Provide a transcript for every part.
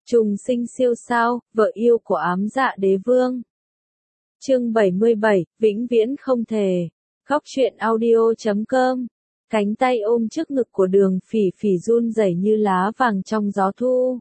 Trùng sinh siêu sao, vợ yêu của ám dạ đế vương. Chương 77, vĩnh viễn không thể. Góc truyện audio.com. Cánh tay ôm trước ngực của Đường Phỉ Phỉ run rẩy như lá vàng trong gió thu.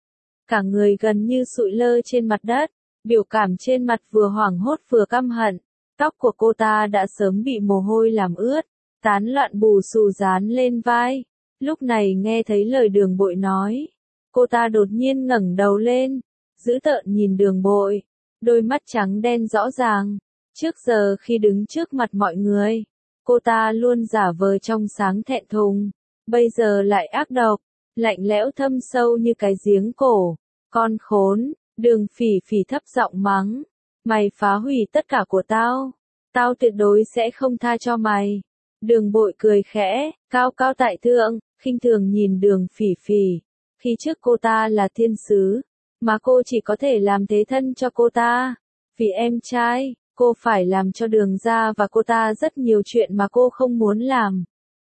Cả người gần như sụi lơ trên mặt đất, biểu cảm trên mặt vừa hoảng hốt vừa căm hận. Tóc của cô ta đã sớm bị mồ hôi làm ướt, tán loạn bù xù dán lên vai. Lúc này nghe thấy lời Đường Bội nói, cô ta đột nhiên ngẩng đầu lên, dữ tợn nhìn Đường Bội, đôi mắt trắng đen rõ ràng. Trước giờ khi đứng trước mặt mọi người, cô ta luôn giả vờ trong sáng thẹn thùng, bây giờ lại ác độc, lạnh lẽo thâm sâu như cái giếng cổ. Con khốn, Đường Phỉ Phỉ thấp giọng mắng, mày phá hủy tất cả của tao, tao tuyệt đối sẽ không tha cho mày. Đường Bội cười khẽ, cao cao tại thượng, khinh thường nhìn Đường Phỉ Phỉ. Khi trước cô ta là thiên sứ, mà cô chỉ có thể làm thế thân cho cô ta. Vì em trai, cô phải làm cho Đường gia và cô ta rất nhiều chuyện mà cô không muốn làm.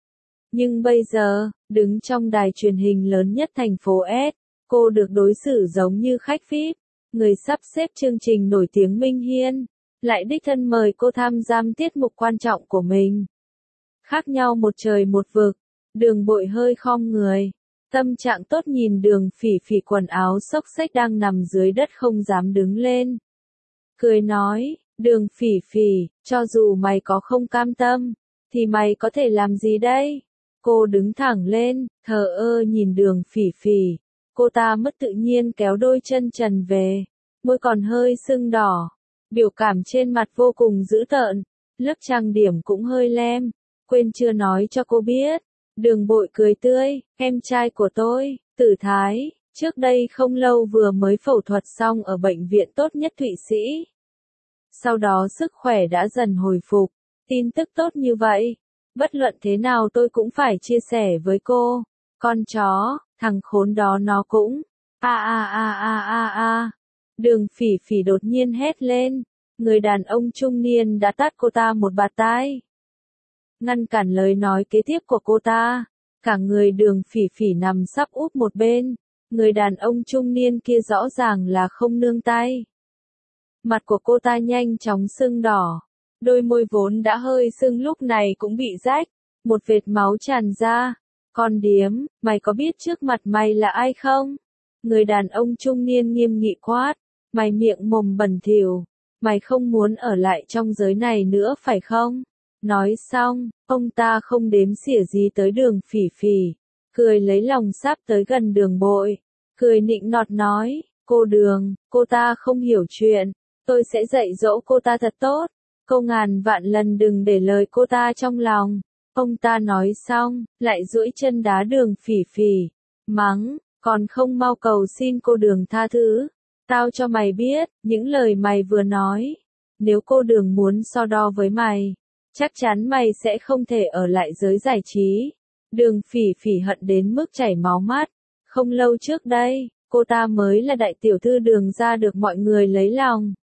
Nhưng bây giờ, đứng trong đài truyền hình lớn nhất thành phố S, cô được đối xử giống như khách VIP. Người sắp xếp chương trình nổi tiếng Minh Hiên lại đích thân mời cô tham gia tiết mục quan trọng của mình. Khác nhau một trời một vực. Đường Bội hơi khom người, tâm trạng tốt nhìn Đường Phỉ Phỉ quần áo xốc xếch đang nằm dưới đất không dám đứng lên. Cười nói, Đường Phỉ Phỉ, cho dù mày có không cam tâm, thì mày có thể làm gì đây? Cô đứng thẳng lên, thờ ơ nhìn Đường Phỉ Phỉ. Cô ta mất tự nhiên kéo đôi chân trần về, môi còn hơi sưng đỏ, biểu cảm trên mặt vô cùng dữ tợn, lớp trang điểm cũng hơi lem. Quên chưa nói cho cô biết. Đường Bội cười tươi, em trai của tôi, Tử Thái, trước đây không lâu vừa mới phẫu thuật xong ở bệnh viện tốt nhất Thụy Sĩ. Sau đó sức khỏe đã dần hồi phục, tin tức tốt như vậy, bất luận thế nào tôi cũng phải chia sẻ với cô. Con chó, thằng khốn đó nó cũng, a. Đường Phỉ Phỉ đột nhiên hét lên, người đàn ông trung niên đã tát cô ta một bạt tai, ngăn cản lời nói kế tiếp của cô ta. Cả người Đường Phỉ Phỉ nằm sắp úp một bên, người đàn ông trung niên kia rõ ràng là không nương tay. Mặt của cô ta nhanh chóng sưng đỏ, đôi môi vốn đã hơi sưng lúc này cũng bị rách, một vệt máu tràn ra. Con điếm, mày có biết trước mặt mày là ai không? Người đàn ông trung niên nghiêm nghị quát, mày miệng mồm bẩn thỉu, mày không muốn ở lại trong giới này nữa phải không? Nói xong, ông ta không đếm xỉa gì tới Đường Phỉ Phỉ, cười lấy lòng sắp tới gần Đường Bội, cười nịnh nọt nói, cô Đường, cô ta không hiểu chuyện, tôi sẽ dạy dỗ cô ta thật tốt, cô ngàn vạn lần đừng để lời cô ta trong lòng. Ông ta nói xong, lại duỗi chân đá Đường Phỉ Phỉ, mắng, còn không mau cầu xin cô Đường tha thứ. Tao cho mày biết, những lời mày vừa nói, nếu cô Đường muốn so đo với mày, chắc chắn mày sẽ không thể ở lại giới giải trí. Đường Phỉ Phỉ hận đến mức chảy máu mắt. Không lâu trước đây, cô ta mới là đại tiểu thư Đường gia được mọi người lấy lòng.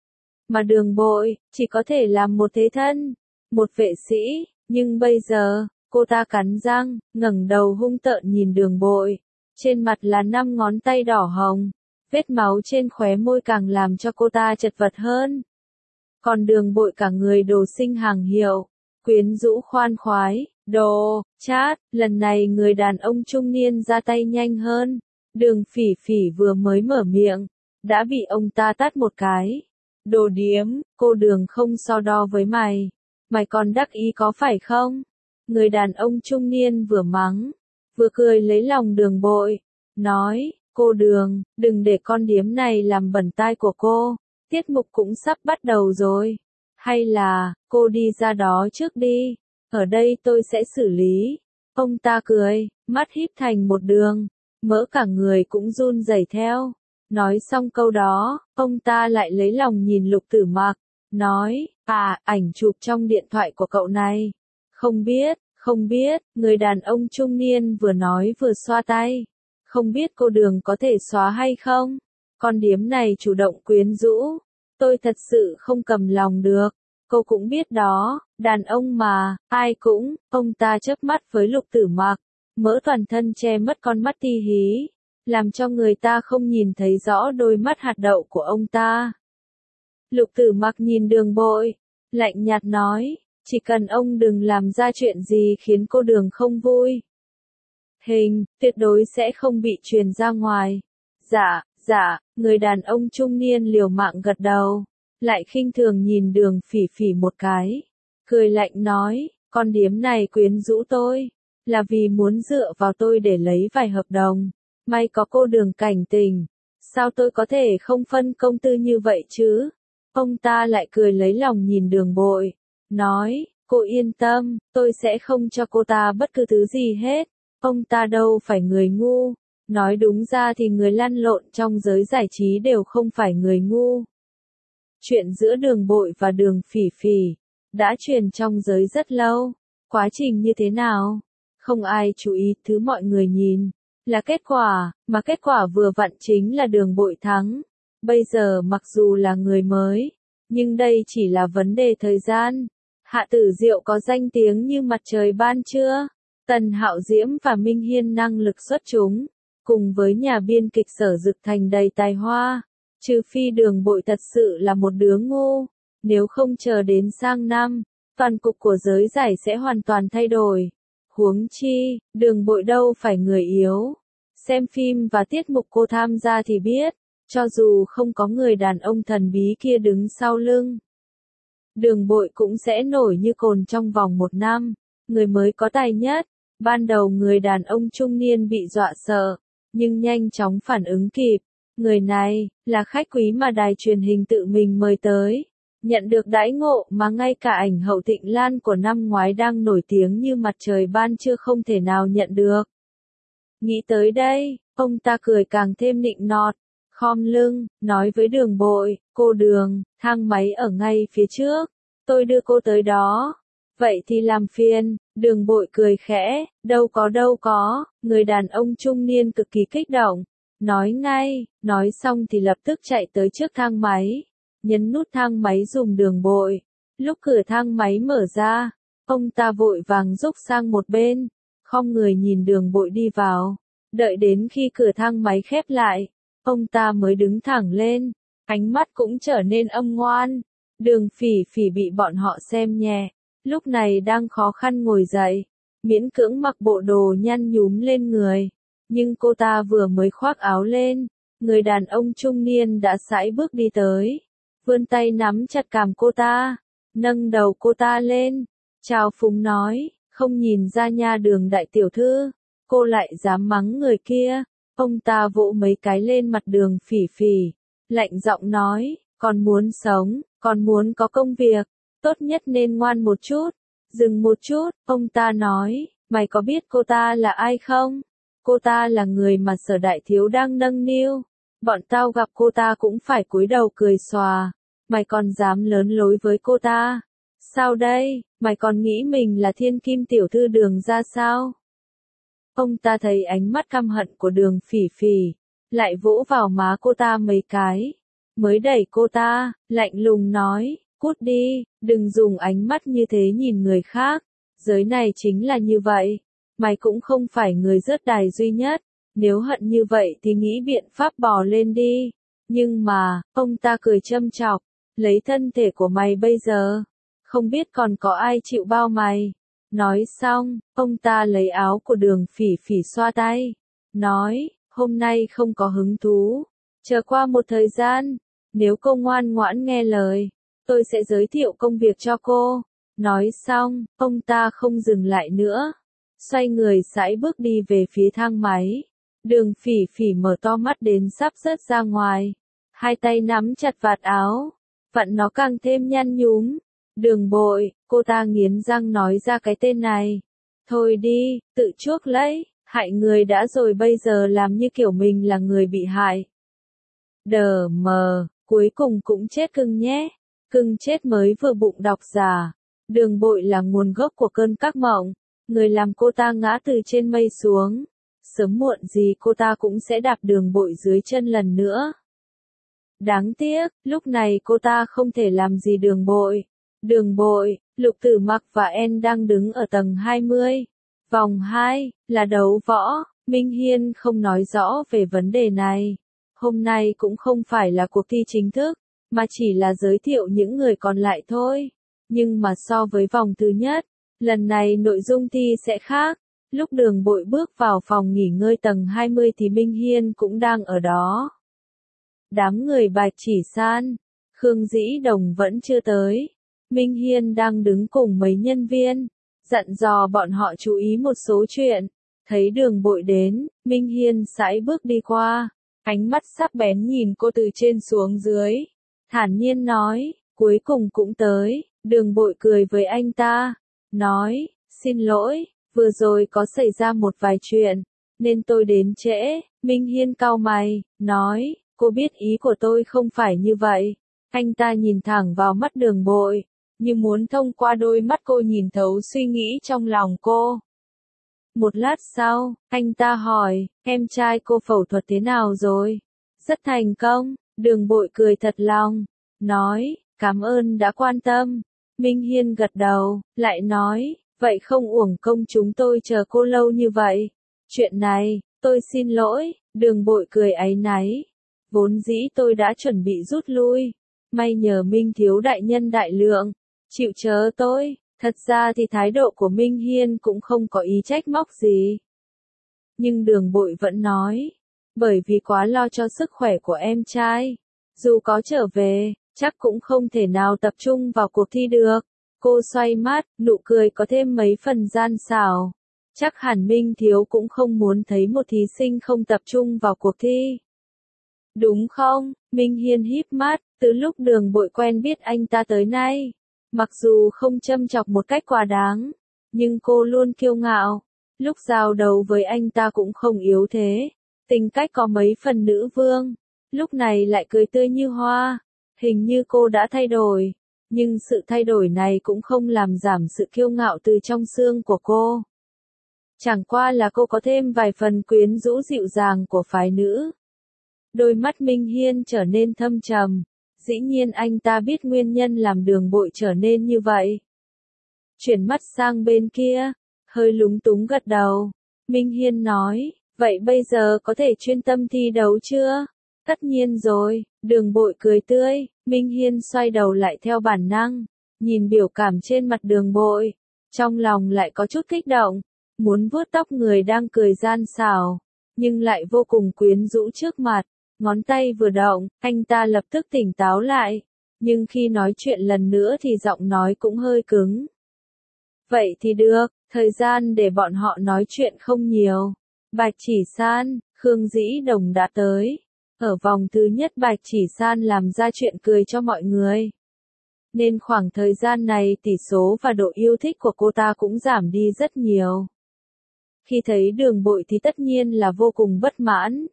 Mà Đường Bội, chỉ có thể làm một thế thân, một vệ sĩ. Nhưng bây giờ, cô ta cắn răng, ngẩng đầu hung tợn nhìn Đường Bội. Trên mặt là 5 ngón tay đỏ hồng, vết máu trên khóe môi càng làm cho cô ta chật vật hơn. Còn Đường Bội cả người đồ sinh hàng hiệu, quyến rũ khoan khoái, đồ, chát, lần này người đàn ông trung niên ra tay nhanh hơn. Đường Phỉ Phỉ vừa mới mở miệng, đã bị ông ta tát một cái. Đồ điếm, cô Đường không so đo với mày, mày còn đắc ý có phải không? Người đàn ông trung niên vừa mắng, vừa cười lấy lòng Đường Bội, nói, cô Đường, đừng để con điếm này làm bẩn tai của cô. Tiết mục cũng sắp bắt đầu rồi. Hay là, cô đi ra đó trước đi. Ở đây tôi sẽ xử lý. Ông ta cười, mắt híp thành một đường. Mỡ cả người cũng run rẩy theo. Nói xong câu đó, ông ta lại lấy lòng nhìn Lục Tử Mặc. Nói, ảnh chụp trong điện thoại của cậu này. Không biết, người đàn ông trung niên vừa nói vừa xoa tay. Không biết cô Đường có thể xóa hay không? Con điếm này chủ động quyến rũ, tôi thật sự không cầm lòng được. Cô cũng biết đó, đàn ông mà, ai cũng. Ông ta chớp mắt với Lục Tử Mặc, mỡ toàn thân che mất con mắt ti hí. làm cho người ta không nhìn thấy rõ đôi mắt hạt đậu của ông ta. Lục Tử Mặc nhìn Đường Bội, lạnh nhạt nói, chỉ cần ông đừng làm ra chuyện gì khiến cô Đường không vui. Hình, tuyệt đối sẽ không bị truyền ra ngoài. Dạ, người đàn ông trung niên liều mạng gật đầu, lại khinh thường nhìn Đường Phỉ Phỉ một cái, cười lạnh nói, con điếm này quyến rũ tôi, là vì muốn dựa vào tôi để lấy vài hợp đồng, may có cô Đường cảnh tình, sao tôi có thể không phân công tư như vậy chứ? Ông ta lại cười lấy lòng nhìn Đường Bội, nói, cô yên tâm, tôi sẽ không cho cô ta bất cứ thứ gì hết, ông ta đâu phải người ngu, nói đúng ra thì người lăn lộn trong giới giải trí đều không phải người ngu. Chuyện giữa Đường Bội và Đường Phỉ Phỉ đã truyền trong giới rất lâu, quá trình như thế nào? Không ai chú ý, thứ mọi người nhìn là kết quả, mà kết quả vừa vặn chính là Đường Bội thắng. Bây giờ mặc dù là người mới, nhưng đây chỉ là vấn đề thời gian. Hạ Tử Diệu có danh tiếng như mặt trời ban trưa, Tần Hạo Diễm và Minh Hiên năng lực xuất chúng, cùng với nhà biên kịch Sở Dực Thành đầy tài hoa, trừ phi Đường Bội thật sự là một đứa ngu, nếu không chờ đến sang năm, toàn cục của giới giải sẽ hoàn toàn thay đổi. Huống chi, Đường Bội đâu phải người yếu. Xem phim và tiết mục cô tham gia thì biết, cho dù không có người đàn ông thần bí kia đứng sau lưng, Đường Bội cũng sẽ nổi như cồn trong vòng 1 năm. Người mới có tài nhất. Ban đầu người đàn ông trung niên bị dọa sợ, nhưng nhanh chóng phản ứng kịp. Người này là khách quý mà đài truyền hình tự mình mời tới, nhận được đãi ngộ mà ngay cả ảnh hậu Thịnh Lan của năm ngoái đang nổi tiếng như mặt trời ban trưa không thể nào nhận được. Nghĩ tới đây, ông ta cười càng thêm nịnh nọt, khom lưng, nói với Đường Bội, cô Đường, thang máy ở ngay phía trước, tôi đưa cô tới đó. Vậy thì làm phiền. Đường Bội cười khẽ, đâu có, người đàn ông trung niên cực kỳ kích động, nói ngay, nói xong thì lập tức chạy tới trước thang máy, nhấn nút thang máy dùng Đường Bội. Lúc cửa thang máy mở ra, ông ta vội vàng rúc sang một bên, khom người nhìn Đường Bội đi vào, đợi đến khi cửa thang máy khép lại, ông ta mới đứng thẳng lên, ánh mắt cũng trở nên âm ngoan. Đường Phỉ Phỉ bị bọn họ xem nhẹ, lúc này đang khó khăn ngồi dậy, miễn cưỡng mặc bộ đồ nhăn nhúm lên người, nhưng cô ta vừa mới khoác áo lên, người đàn ông trung niên đã sải bước đi tới, vươn tay nắm chặt cằm cô ta, nâng đầu cô ta lên, chào phúng nói, không nhìn ra nha Đường đại tiểu thư, cô lại dám mắng người kia. Ông ta vỗ mấy cái lên mặt Đường Phỉ Phỉ, lạnh giọng nói, còn muốn sống, còn muốn có công việc, tốt nhất nên ngoan một chút. Dừng một chút, ông ta nói, mày có biết cô ta là ai không? Cô ta là người mà Sở đại thiếu đang nâng niu. Bọn tao gặp cô ta cũng phải cúi đầu cười xòa. Mày còn dám lớn lối với cô ta? Sao đây, mày còn nghĩ mình là thiên kim tiểu thư Đường ra sao? Ông ta thấy ánh mắt căm hận của Đường Phỉ Phỉ, lại vỗ vào má cô ta mấy cái, mới đẩy cô ta, lạnh lùng nói, cút đi, đừng dùng ánh mắt như thế nhìn người khác, giới này chính là như vậy, mày cũng không phải người rớt đài duy nhất, nếu hận như vậy thì nghĩ biện pháp bò lên đi. Nhưng mà, ông ta cười châm chọc, lấy thân thể của mày bây giờ, không biết còn có ai chịu bao mày. Nói xong, ông ta lấy áo của Đường Phỉ Phỉ xoa tay, nói, hôm nay không có hứng thú, chờ qua một thời gian, nếu cô ngoan ngoãn nghe lời, tôi sẽ giới thiệu công việc cho cô. Nói xong, ông ta không dừng lại nữa, xoay người sải bước đi về phía thang máy. Đường Phỉ Phỉ mở to mắt đến sắp rớt ra ngoài, hai tay nắm chặt vạt áo, vặn nó càng thêm nhăn nhúm. Đường Bội, cô ta nghiến răng nói ra cái tên này. Thôi đi, tự chuốc lấy, hại người đã rồi bây giờ làm như kiểu mình là người bị hại. Đờ mờ, cuối cùng cũng chết cưng nhé. Cưng chết mới vừa bụng đọc giả. Đường Bội là nguồn gốc của cơn các mộng, người làm cô ta ngã từ trên mây xuống. Sớm muộn gì cô ta cũng sẽ đạp Đường Bội dưới chân lần nữa. Đáng tiếc, lúc này cô ta không thể làm gì Đường Bội. Đường Bội, Lục Tử Mặc và En đang đứng ở tầng 20. Vòng 2, là đấu võ. Minh Hiên không nói rõ về vấn đề này. Hôm nay cũng không phải là cuộc thi chính thức, mà chỉ là giới thiệu những người còn lại thôi. Nhưng mà so với vòng thứ nhất, lần này nội dung thi sẽ khác. Lúc Đường Bội bước vào phòng nghỉ ngơi tầng 20 thì Minh Hiên cũng đang ở đó. Đám người Bạch Chỉ San, Khương Dĩ Đồng vẫn chưa tới. Minh Hiên đang đứng cùng mấy nhân viên, dặn dò bọn họ chú ý một số chuyện. Thấy Đường Bội đến, Minh Hiên sải bước đi qua, ánh mắt sắc bén nhìn cô từ trên xuống dưới. Thản nhiên nói, cuối cùng cũng tới. Đường Bội cười với anh ta, nói, xin lỗi, vừa rồi có xảy ra một vài chuyện, nên tôi đến trễ. Minh Hiên cau mày, nói, cô biết ý của tôi không phải như vậy. Anh ta nhìn thẳng vào mắt Đường Bội, như muốn thông qua đôi mắt cô nhìn thấu suy nghĩ trong lòng cô. Một lát sau, anh ta hỏi, em trai cô phẫu thuật thế nào rồi? Rất thành công. Đường Bội cười thật lòng, nói, cảm ơn đã quan tâm. Minh Hiên gật đầu, lại nói, vậy không uổng công chúng tôi chờ cô lâu như vậy. Chuyện này, tôi xin lỗi. Đường Bội cười áy náy. Vốn dĩ tôi đã chuẩn bị rút lui. May nhờ Minh thiếu đại nhân đại lượng, chịu chớ tôi. Thật ra thì thái độ của Minh Hiên cũng không có ý trách móc gì. Nhưng Đường Bội vẫn nói, bởi vì quá lo cho sức khỏe của em trai. Dù có trở về, chắc cũng không thể nào tập trung vào cuộc thi được. Cô xoay mắt, nụ cười có thêm mấy phần gian xảo. Chắc hẳn Minh thiếu cũng không muốn thấy một thí sinh không tập trung vào cuộc thi. Đúng không? Minh Hiên híp mắt, từ lúc Đường Bội quen biết anh ta tới nay. Mặc dù không châm chọc một cách quá đáng, nhưng cô luôn kiêu ngạo. Lúc giao đấu với anh ta cũng không yếu thế. Tính cách có mấy phần nữ vương. Lúc này lại cười tươi như hoa. Hình như cô đã thay đổi. Nhưng sự thay đổi này cũng không làm giảm sự kiêu ngạo từ trong xương của cô. Chẳng qua là cô có thêm vài phần quyến rũ dịu dàng của phái nữ. Đôi mắt Minh Hiên trở nên thâm trầm. Dĩ nhiên anh ta biết nguyên nhân làm Đường Bội trở nên như vậy. Chuyển mắt sang bên kia, hơi lúng túng gật đầu. Minh Hiên nói, vậy bây giờ có thể chuyên tâm thi đấu chưa? Tất nhiên rồi. Đường Bội cười tươi. Minh Hiên xoay đầu lại theo bản năng, nhìn biểu cảm trên mặt Đường Bội, trong lòng lại có chút kích động, muốn vuốt tóc người đang cười gian xảo, nhưng lại vô cùng quyến rũ trước mặt. Ngón tay vừa động, anh ta lập tức tỉnh táo lại, nhưng khi nói chuyện lần nữa thì giọng nói cũng hơi cứng. Vậy thì được, thời gian để bọn họ nói chuyện không nhiều. Bạch Chỉ San, Khương Dĩ Đồng đã tới. Ở vòng thứ nhất Bạch Chỉ San làm ra chuyện cười cho mọi người. Nên khoảng thời gian này tỷ số và độ yêu thích của cô ta cũng giảm đi rất nhiều. Khi thấy Đường Bội thì tất nhiên là vô cùng bất mãn.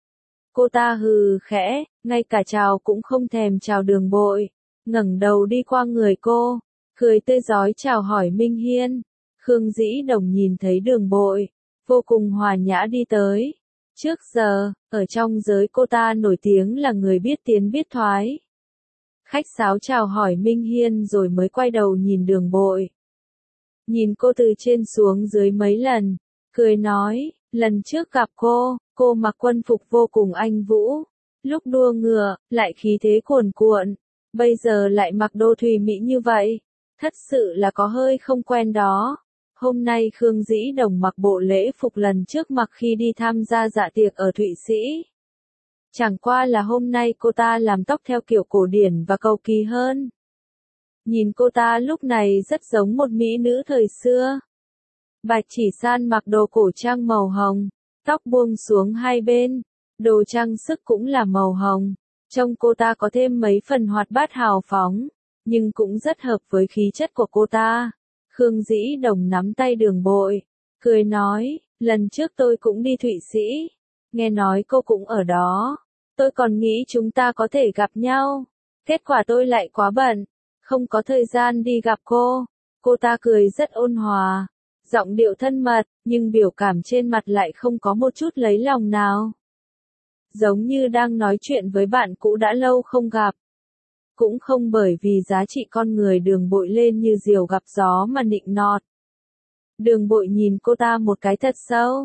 Cô ta hừ khẽ, ngay cả chào cũng không thèm chào Đường Bội, ngẩng đầu đi qua người cô, cười tươi rói chào hỏi Minh Hiên. Khương Dĩ Đồng nhìn thấy Đường Bội, vô cùng hòa nhã đi tới. Trước giờ, ở trong giới cô ta nổi tiếng là người biết tiến biết thoái. Khách sáo chào hỏi Minh Hiên rồi mới quay đầu nhìn Đường Bội. Nhìn cô từ trên xuống dưới mấy lần, cười nói, lần trước gặp cô mặc quân phục vô cùng anh vũ. Lúc đua ngựa, lại khí thế cuồn cuộn. Bây giờ lại mặc đồ thùy mỹ như vậy. Thật sự là có hơi không quen đó. Hôm nay Khương Dĩ Đồng mặc bộ lễ phục lần trước mặc khi đi tham gia dạ tiệc ở Thụy Sĩ. Chẳng qua là hôm nay cô ta làm tóc theo kiểu cổ điển và cầu kỳ hơn. Nhìn cô ta lúc này rất giống một mỹ nữ thời xưa. Bạch Chỉ San mặc đồ cổ trang màu hồng, tóc buông xuống hai bên, đồ trang sức cũng là màu hồng. Trông cô ta có thêm mấy phần hoạt bát hào phóng, nhưng cũng rất hợp với khí chất của cô ta. Khương Dĩ Đồng nắm tay Đường Bội, cười nói, lần trước tôi cũng đi Thụy Sĩ, nghe nói cô cũng ở đó. Tôi còn nghĩ chúng ta có thể gặp nhau, kết quả tôi lại quá bận, không có thời gian đi gặp cô. Cô ta cười rất ôn hòa, giọng điệu thân mật, nhưng biểu cảm trên mặt lại không có một chút lấy lòng nào. Giống như đang nói chuyện với bạn cũ đã lâu không gặp. Cũng không bởi vì giá trị con người Đường Bội lên như diều gặp gió mà nịnh nọt. Đường Bội nhìn cô ta một cái thật sâu,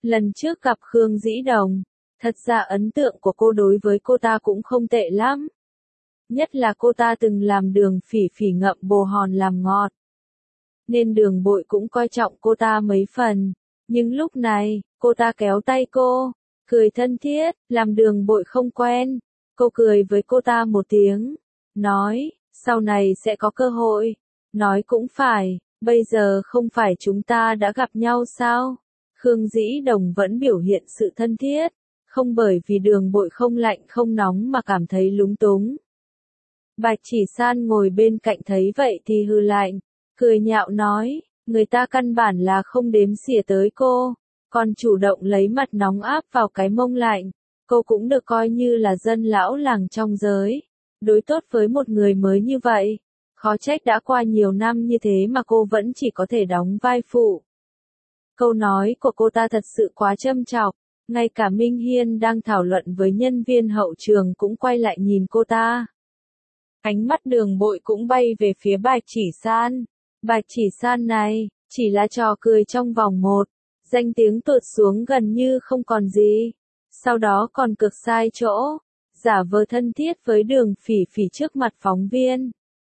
Lần trước gặp Khương Dĩ Đồng, thật ra ấn tượng của cô đối với cô ta cũng không tệ lắm. Nhất là cô ta từng làm Đường Phỉ Phỉ ngậm bồ hòn làm ngọt. Nên Đường Bội cũng coi trọng cô ta mấy phần. Nhưng lúc này, cô ta kéo tay cô, cười thân thiết, làm Đường Bội không quen. Cô cười với cô ta một tiếng, nói, sau này sẽ có cơ hội. Nói cũng phải, bây giờ không phải chúng ta đã gặp nhau sao? Khương Dĩ Đồng vẫn biểu hiện sự thân thiết, không bởi vì Đường Bội không lạnh không nóng mà cảm thấy lúng túng. Bạch Chỉ San ngồi bên cạnh thấy vậy thì hừ lạnh, cười nhạo nói, người ta căn bản là không đếm xỉa tới cô, còn chủ động lấy mặt nóng áp vào cái mông lạnh. Cô cũng được coi như là dân lão làng trong giới, đối tốt với một người mới như vậy. Khó trách đã qua nhiều năm như thế mà cô vẫn chỉ có thể đóng vai phụ. Câu nói của cô ta thật sự quá châm chọc, ngay cả Minh Hiên đang thảo luận với nhân viên hậu trường cũng quay lại nhìn cô ta. Ánh mắt Đường Bội cũng bay về phía Bạch Chỉ San. Bạch Chỉ San này, chỉ là trò cười trong vòng một, danh tiếng tụt xuống gần như không còn gì. Sau đó còn cực sai chỗ, giả vờ thân thiết với Đường Phỉ Phỉ trước mặt phóng viên.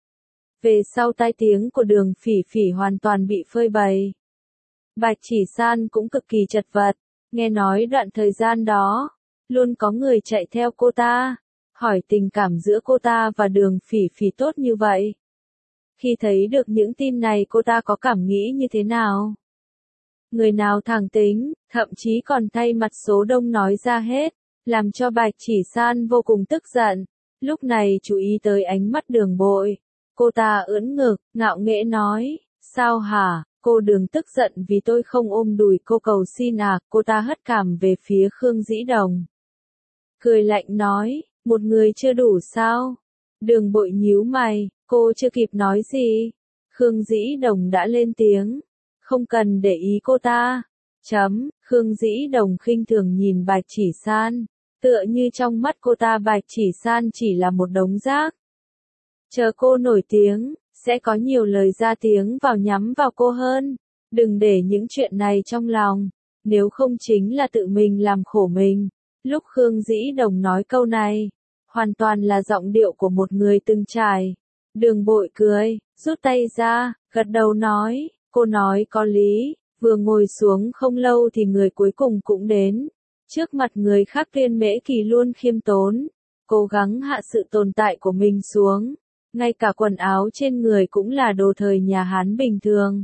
Về sau tai tiếng của Đường Phỉ Phỉ hoàn toàn bị phơi bày. Bạch Chỉ San cũng cực kỳ chật vật, nghe nói đoạn thời gian đó, luôn có người chạy theo cô ta, hỏi tình cảm giữa cô ta và Đường Phỉ Phỉ tốt như vậy. Khi thấy được những tin này cô ta có cảm nghĩ như thế nào? Người nào thẳng tính, thậm chí còn thay mặt số đông nói ra hết, làm cho Bạch Chỉ San vô cùng tức giận. Lúc này chú ý tới ánh mắt Đường Bội, cô ta ưỡn ngực, ngạo nghễ nói, sao hả, cô đừng tức giận vì tôi không ôm đùi cô cầu xin à, cô ta hất cằm về phía Khương Dĩ Đồng. Cười lạnh nói, một người chưa đủ sao? Đường Bội nhíu mày, cô chưa kịp nói gì. Khương Dĩ Đồng đã lên tiếng, không cần để ý cô ta. Khương Dĩ Đồng khinh thường nhìn Bạch Chỉ San, tựa như trong mắt cô ta Bạch Chỉ San chỉ là một đống rác. Chờ cô nổi tiếng, sẽ có nhiều lời ra tiếng vào nhắm vào cô hơn. Đừng để những chuyện này trong lòng, nếu không chính là tự mình làm khổ mình. Lúc Khương Dĩ Đồng nói câu này, hoàn toàn là giọng điệu của một người từng trải. Đường Bội cười, rút tay ra, gật đầu nói, cô nói có lý, vừa ngồi xuống không lâu thì người cuối cùng cũng đến. Trước mặt người khác Tuyên Mễ Kỳ luôn khiêm tốn, cố gắng hạ sự tồn tại của mình xuống. Ngay cả quần áo trên người cũng là đồ thời nhà Hán bình thường.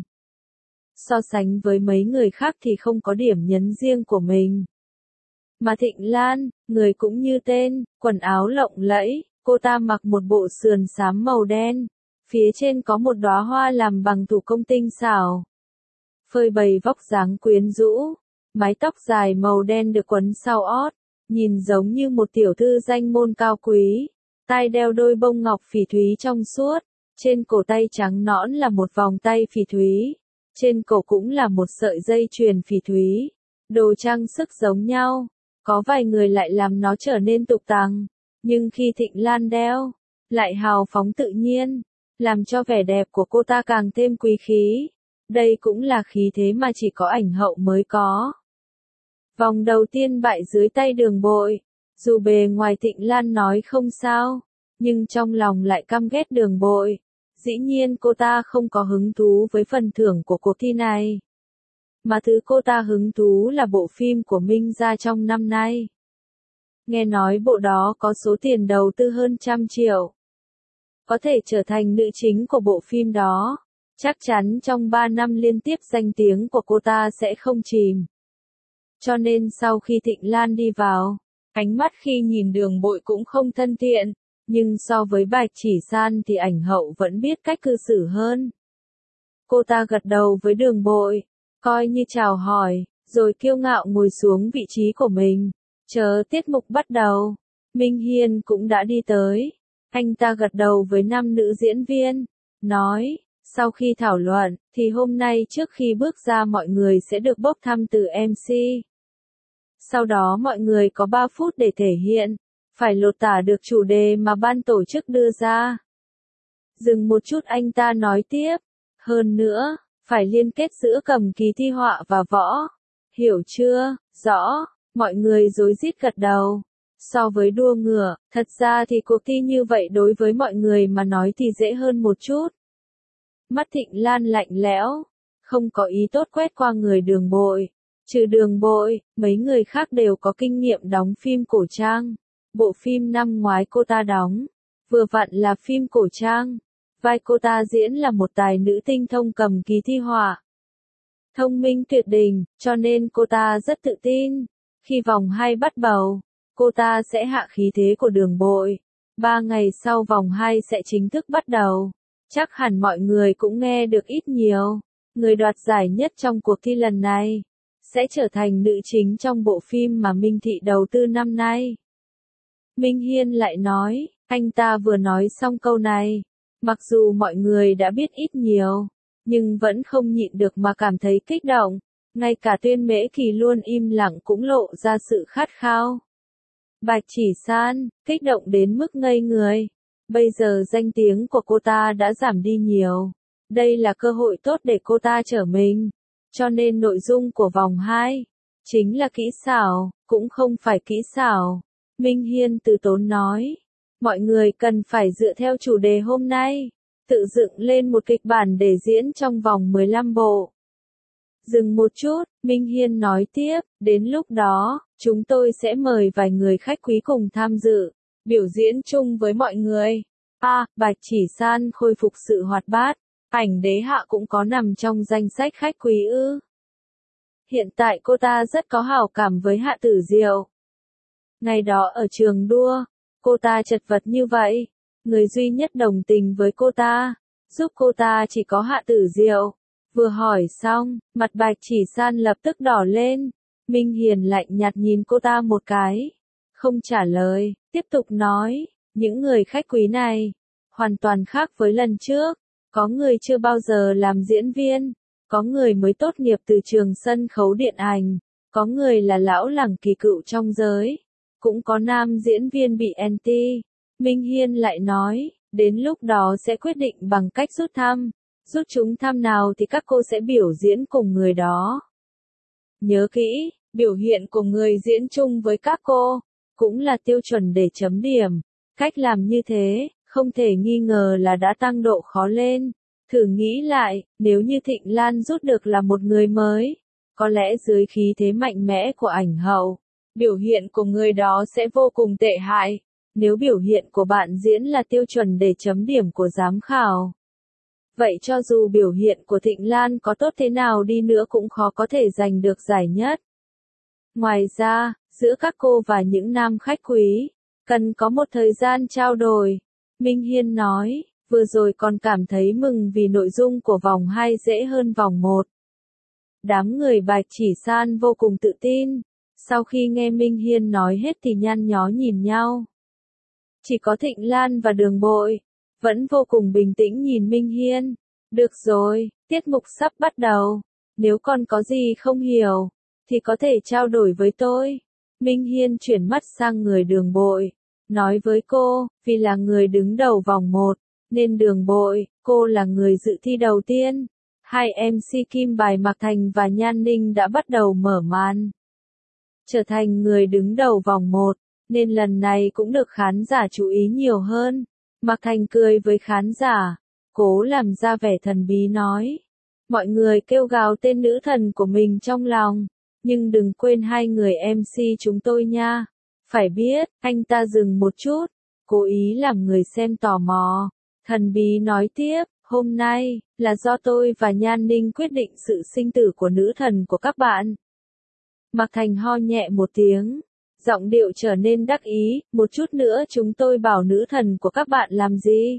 So sánh với mấy người khác thì không có điểm nhấn riêng của mình. Mà Thịnh Lan, người cũng như tên, quần áo lộng lẫy, cô ta mặc một bộ sườn xám màu đen, phía trên có một đóa hoa làm bằng thủ công tinh xảo. Phơi bày vóc dáng quyến rũ, mái tóc dài màu đen được quấn sau ót, nhìn giống như một tiểu thư danh môn cao quý. Tai đeo đôi bông ngọc phỉ thúy trong suốt, trên cổ tay trắng nõn là một vòng tay phỉ thúy, trên cổ cũng là một sợi dây chuyền phỉ thúy. Đồ trang sức giống nhau, có vài người lại làm nó trở nên tục tằng, nhưng khi Thịnh Lan đeo, lại hào phóng tự nhiên, làm cho vẻ đẹp của cô ta càng thêm quý khí. Đây cũng là khí thế mà chỉ có ảnh hậu mới có. Vòng đầu tiên bại dưới tay Đường Bội. Dù bề ngoài Thịnh Lan nói không sao, nhưng trong lòng lại căm ghét Đường Bội. Dĩ nhiên cô ta không có hứng thú với phần thưởng của cuộc thi này. Mà thứ cô ta hứng thú là bộ phim của Minh ra trong năm nay. Nghe nói bộ đó có số tiền đầu tư hơn 100 triệu. Có thể trở thành nữ chính của bộ phim đó. Chắc chắn trong 3 năm liên tiếp danh tiếng của cô ta sẽ không chìm. Cho nên sau khi Thịnh Lan đi vào, ánh mắt khi nhìn Đường Bội cũng không thân thiện, nhưng so với Bạch Chỉ San thì ảnh hậu vẫn biết cách cư xử hơn. Cô ta gật đầu với Đường Bội, coi như chào hỏi, rồi kiêu ngạo ngồi xuống vị trí của mình. Chờ tiết mục bắt đầu, Minh Hiên cũng đã đi tới. Anh ta gật đầu với 5 nữ diễn viên, nói, sau khi thảo luận, thì hôm nay trước khi bước ra mọi người sẽ được bốc thăm từ MC. Sau đó mọi người có 3 phút để thể hiện, phải lột tả được chủ đề mà ban tổ chức đưa ra. Dừng một chút anh ta nói tiếp, hơn nữa, phải liên kết giữa cầm kỳ thi họa và võ. Hiểu chưa? Rõ, mọi người rối rít gật đầu. So với đua ngựa, thật ra thì cuộc thi như vậy đối với mọi người mà nói thì dễ hơn một chút. Mắt Thịnh Lan lạnh lẽo, không có ý tốt quét qua người Đường Bội. Trừ Đường Bội, mấy người khác đều có kinh nghiệm đóng phim cổ trang. Bộ phim năm ngoái cô ta đóng, vừa vặn là phim cổ trang. Vai cô ta diễn là một tài nữ tinh thông cầm kỳ thi họa. Thông minh tuyệt đỉnh, cho nên cô ta rất tự tin. Khi vòng 2 bắt đầu, cô ta sẽ hạ khí thế của Đường Bội. 3 ngày sau vòng 2 sẽ chính thức bắt đầu. Chắc hẳn mọi người cũng nghe được ít nhiều. Người đoạt giải nhất trong cuộc thi lần này sẽ trở thành nữ chính trong bộ phim mà Minh Thị đầu tư năm nay. Minh Hiên lại nói, anh ta vừa nói xong câu này. Mặc dù mọi người đã biết ít nhiều, nhưng vẫn không nhịn được mà cảm thấy kích động. Ngay cả Tuyên Mễ Kỳ luôn im lặng cũng lộ ra sự khát khao. Bạch Chỉ San, kích động đến mức ngây người. Bây giờ danh tiếng của cô ta đã giảm đi nhiều. Đây là cơ hội tốt để cô ta trở mình. Cho nên nội dung của vòng 2 chính là kỹ xảo, cũng không phải kỹ xảo. Minh Hiên từ tốn nói, mọi người cần phải dựa theo chủ đề hôm nay, tự dựng lên một kịch bản để diễn trong vòng 15 bộ. Dừng một chút, Minh Hiên nói tiếp, đến lúc đó, chúng tôi sẽ mời vài người khách quý cùng tham dự, biểu diễn chung với mọi người. Bạch Chỉ San khôi phục sự hoạt bát, Ảnh Đế Hạ cũng có nằm trong danh sách khách quý ư. Hiện tại cô ta rất có hảo cảm với Hạ Tử Diệu. Ngày đó ở trường đua, cô ta chật vật như vậy, người duy nhất đồng tình với cô ta, giúp cô ta chỉ có Hạ Tử Diệu. Vừa hỏi xong, mặt Bạch Chỉ San lập tức đỏ lên. Minh Hiền lạnh nhạt nhìn cô ta một cái, không trả lời, tiếp tục nói, những người khách quý này hoàn toàn khác với lần trước. Có người chưa bao giờ làm diễn viên, có người mới tốt nghiệp từ trường sân khấu điện ảnh, có người là lão lẳng kỳ cựu trong giới, cũng có nam diễn viên bị anti. Minh Hiên lại nói, đến lúc đó sẽ quyết định bằng cách rút thăm. Rút trúng thăm nào thì các cô sẽ biểu diễn cùng người đó. Nhớ kỹ, biểu hiện của người diễn chung với các cô cũng là tiêu chuẩn để chấm điểm. Cách làm như thế, không thể nghi ngờ là đã tăng độ khó lên. Thử nghĩ lại, nếu như Thịnh Lan rút được là một người mới, có lẽ dưới khí thế mạnh mẽ của ảnh hậu, biểu hiện của người đó sẽ vô cùng tệ hại. Nếu biểu hiện của bạn diễn là tiêu chuẩn để chấm điểm của giám khảo, vậy cho dù biểu hiện của Thịnh Lan có tốt thế nào đi nữa cũng khó có thể giành được giải nhất. Ngoài ra, giữa các cô và những nam khách quý, cần có một thời gian trao đổi. Minh Hiên nói, vừa rồi còn cảm thấy mừng vì nội dung của vòng 2 dễ hơn vòng 1. Đám người Bạch Chỉ San vô cùng tự tin. Sau khi nghe Minh Hiên nói hết thì nhăn nhó nhìn nhau. Chỉ có Thịnh Lan và Đường Bội vẫn vô cùng bình tĩnh nhìn Minh Hiên. Được rồi, tiết mục sắp bắt đầu. Nếu con có gì không hiểu, thì có thể trao đổi với tôi. Minh Hiên chuyển mắt sang người Đường Bội, nói với cô, vì là người đứng đầu vòng 1, nên Đường Bội, cô là người dự thi đầu tiên. Hai MC Kim Bài Mạc Thành và Nhan Ninh đã bắt đầu mở màn. Trở thành người đứng đầu vòng 1, nên lần này cũng được khán giả chú ý nhiều hơn. Mạc Thành cười với khán giả, cố làm ra vẻ thần bí nói. Mọi người kêu gào tên nữ thần của mình trong lòng, nhưng đừng quên hai người MC chúng tôi nha. Phải biết, anh ta dừng một chút, cố ý làm người xem tò mò. Thần bí nói tiếp, hôm nay, là do tôi và Nhan Ninh quyết định sự sinh tử của nữ thần của các bạn. Mạc Thành ho nhẹ một tiếng, giọng điệu trở nên đắc ý, một chút nữa chúng tôi bảo nữ thần của các bạn làm gì?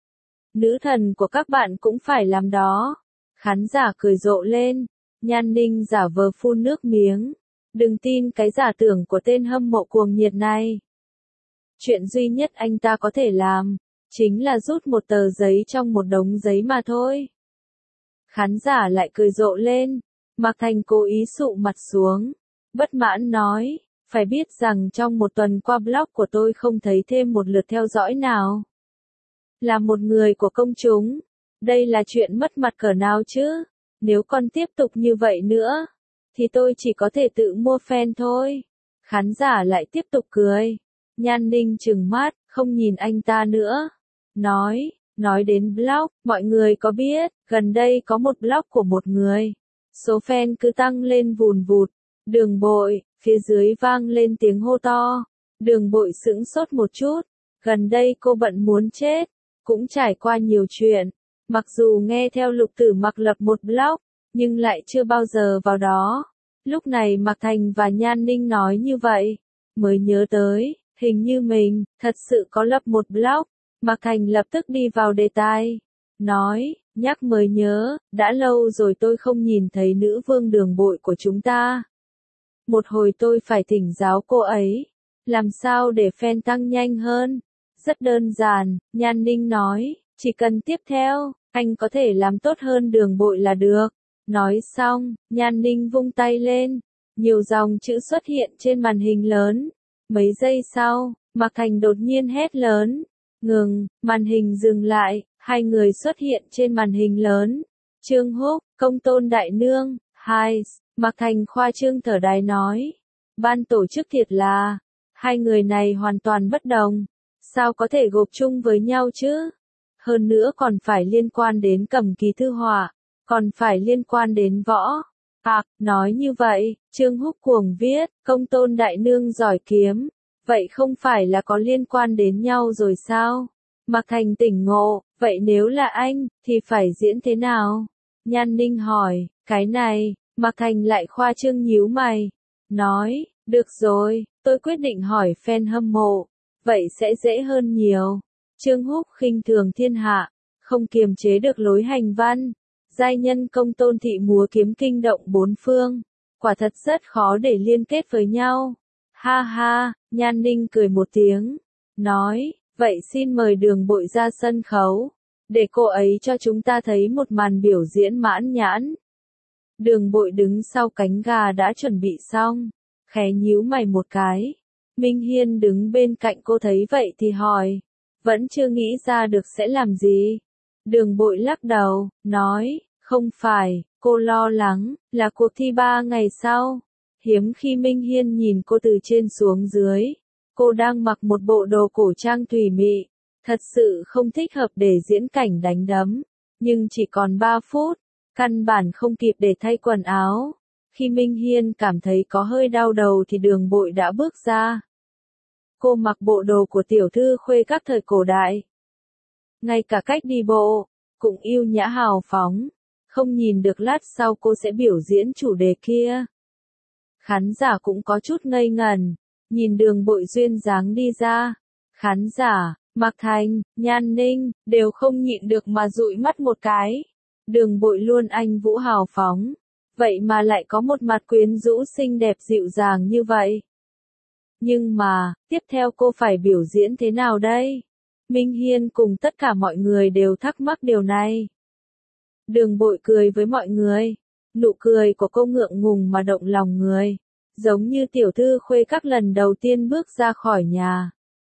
Nữ thần của các bạn cũng phải làm đó. Khán giả cười rộ lên, Nhan Ninh giả vờ phun nước miếng. Đừng tin cái giả tưởng của tên hâm mộ cuồng nhiệt này. Chuyện duy nhất anh ta có thể làm, chính là rút một tờ giấy trong một đống giấy mà thôi. Khán giả lại cười rộ lên, Mạc Thành cố ý sụ mặt xuống, bất mãn nói, phải biết rằng trong một tuần qua blog của tôi không thấy thêm một lượt theo dõi nào. Là một người của công chúng, đây là chuyện mất mặt cỡ nào chứ? Nếu con tiếp tục như vậy nữa, thì tôi chỉ có thể tự mua fan thôi. Khán giả lại tiếp tục cười. Nhan Ninh trừng mắt, không nhìn anh ta nữa. Nói đến blog, mọi người có biết, gần đây có một blog của một người. Số fan cứ tăng lên vùn vụt. Đường Bội, phía dưới vang lên tiếng hô to. Đường Bội sững sốt một chút. Gần đây cô bận muốn chết. Cũng trải qua nhiều chuyện. Mặc dù nghe theo Lục Tử Mặc lập một blog, nhưng lại chưa bao giờ vào đó. Lúc này Mạc Thành và Nhan Ninh nói như vậy. Mới nhớ tới, hình như mình, thật sự có lập một blog. Mạc Thành lập tức đi vào đề tài. Nói, nhắc mới nhớ, đã lâu rồi tôi không nhìn thấy nữ vương Đường Bội của chúng ta. Một hồi tôi phải thỉnh giáo cô ấy. Làm sao để fan tăng nhanh hơn? Rất đơn giản, Nhan Ninh nói, chỉ cần tiếp theo, anh có thể làm tốt hơn Đường Bội là được. Nói xong, Nhan Ninh vung tay lên. Nhiều dòng chữ xuất hiện trên màn hình lớn. Mấy giây sau, Mạc Thành đột nhiên hét lớn. Ngừng, màn hình dừng lại, hai người xuất hiện trên màn hình lớn. Trương Húc, Công Tôn Đại Nương, hai, Mạc Thành khoa trương thở đái nói. Ban tổ chức thiệt là, hai người này hoàn toàn bất đồng. Sao có thể gộp chung với nhau chứ? Hơn nữa còn phải liên quan đến Cầm Kỳ Thư Họa, còn phải liên quan đến võ. Nói như vậy, Trương Húc cuồng viết, Công Tôn Đại Nương giỏi kiếm. Vậy không phải là có liên quan đến nhau rồi sao? Mạc Thành tỉnh ngộ, vậy nếu là anh, thì phải diễn thế nào? Nhan Ninh hỏi, cái này, Mạc Thành lại khoa trương nhíu mày. Nói, được rồi, tôi quyết định hỏi fan hâm mộ. Vậy sẽ dễ hơn nhiều. Trương Húc khinh thường thiên hạ, không kiềm chế được lối hành văn. Giai nhân Công Tôn thị múa kiếm kinh động bốn phương. Quả thật rất khó để liên kết với nhau. Ha ha, Nhan Ninh cười một tiếng. Nói, vậy xin mời Đường Bội ra sân khấu. Để cô ấy cho chúng ta thấy một màn biểu diễn mãn nhãn. Đường Bội đứng sau cánh gà đã chuẩn bị xong. Khẽ nhíu mày một cái. Minh Hiên đứng bên cạnh cô thấy vậy thì hỏi. Vẫn chưa nghĩ ra được sẽ làm gì. Đường Bội lắc đầu, nói, không phải, cô lo lắng, là cuộc thi 3 ngày sau. Hiếm khi Minh Hiên nhìn cô từ trên xuống dưới. Cô đang mặc một bộ đồ cổ trang thùy mị. Thật sự không thích hợp để diễn cảnh đánh đấm. Nhưng chỉ còn 3 phút. Căn bản không kịp để thay quần áo. Khi Minh Hiên cảm thấy có hơi đau đầu thì Đường Bội đã bước ra. Cô mặc bộ đồ của tiểu thư khuê các thời cổ đại. Ngay cả cách đi bộ, cũng yêu nhã hào phóng. Không nhìn được lát sau cô sẽ biểu diễn chủ đề kia. Khán giả cũng có chút ngây ngẩn. Nhìn Đường Bội duyên dáng đi ra. Khán giả, Mạc Thành, Nhan Ninh, đều không nhịn được mà dụi mắt một cái. Đường Bội luôn anh vũ hào phóng. Vậy mà lại có một mặt quyến rũ xinh đẹp dịu dàng như vậy. Nhưng mà, tiếp theo cô phải biểu diễn thế nào đây? Minh Hiên cùng tất cả mọi người đều thắc mắc điều này. Đường Bội cười với mọi người. Nụ cười của cô ngượng ngùng mà động lòng người. Giống như tiểu thư khuê các lần đầu tiên bước ra khỏi nhà.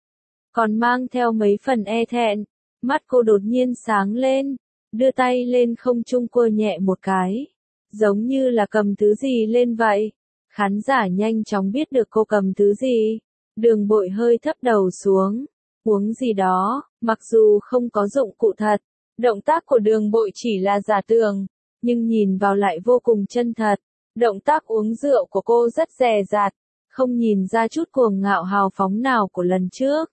Còn mang theo mấy phần e thẹn. Mắt cô đột nhiên sáng lên. Đưa tay lên không trung quơ nhẹ một cái. Giống như là cầm thứ gì lên vậy. Khán giả nhanh chóng biết được cô cầm thứ gì. Đường Bội hơi thấp đầu xuống. Uống gì đó, mặc dù không có dụng cụ thật. Động tác của Đường Bội chỉ là giả tưởng. Nhưng nhìn vào lại vô cùng chân thật. Động tác uống rượu của cô rất dè dặt. Không nhìn ra chút cuồng ngạo hào phóng nào của lần trước.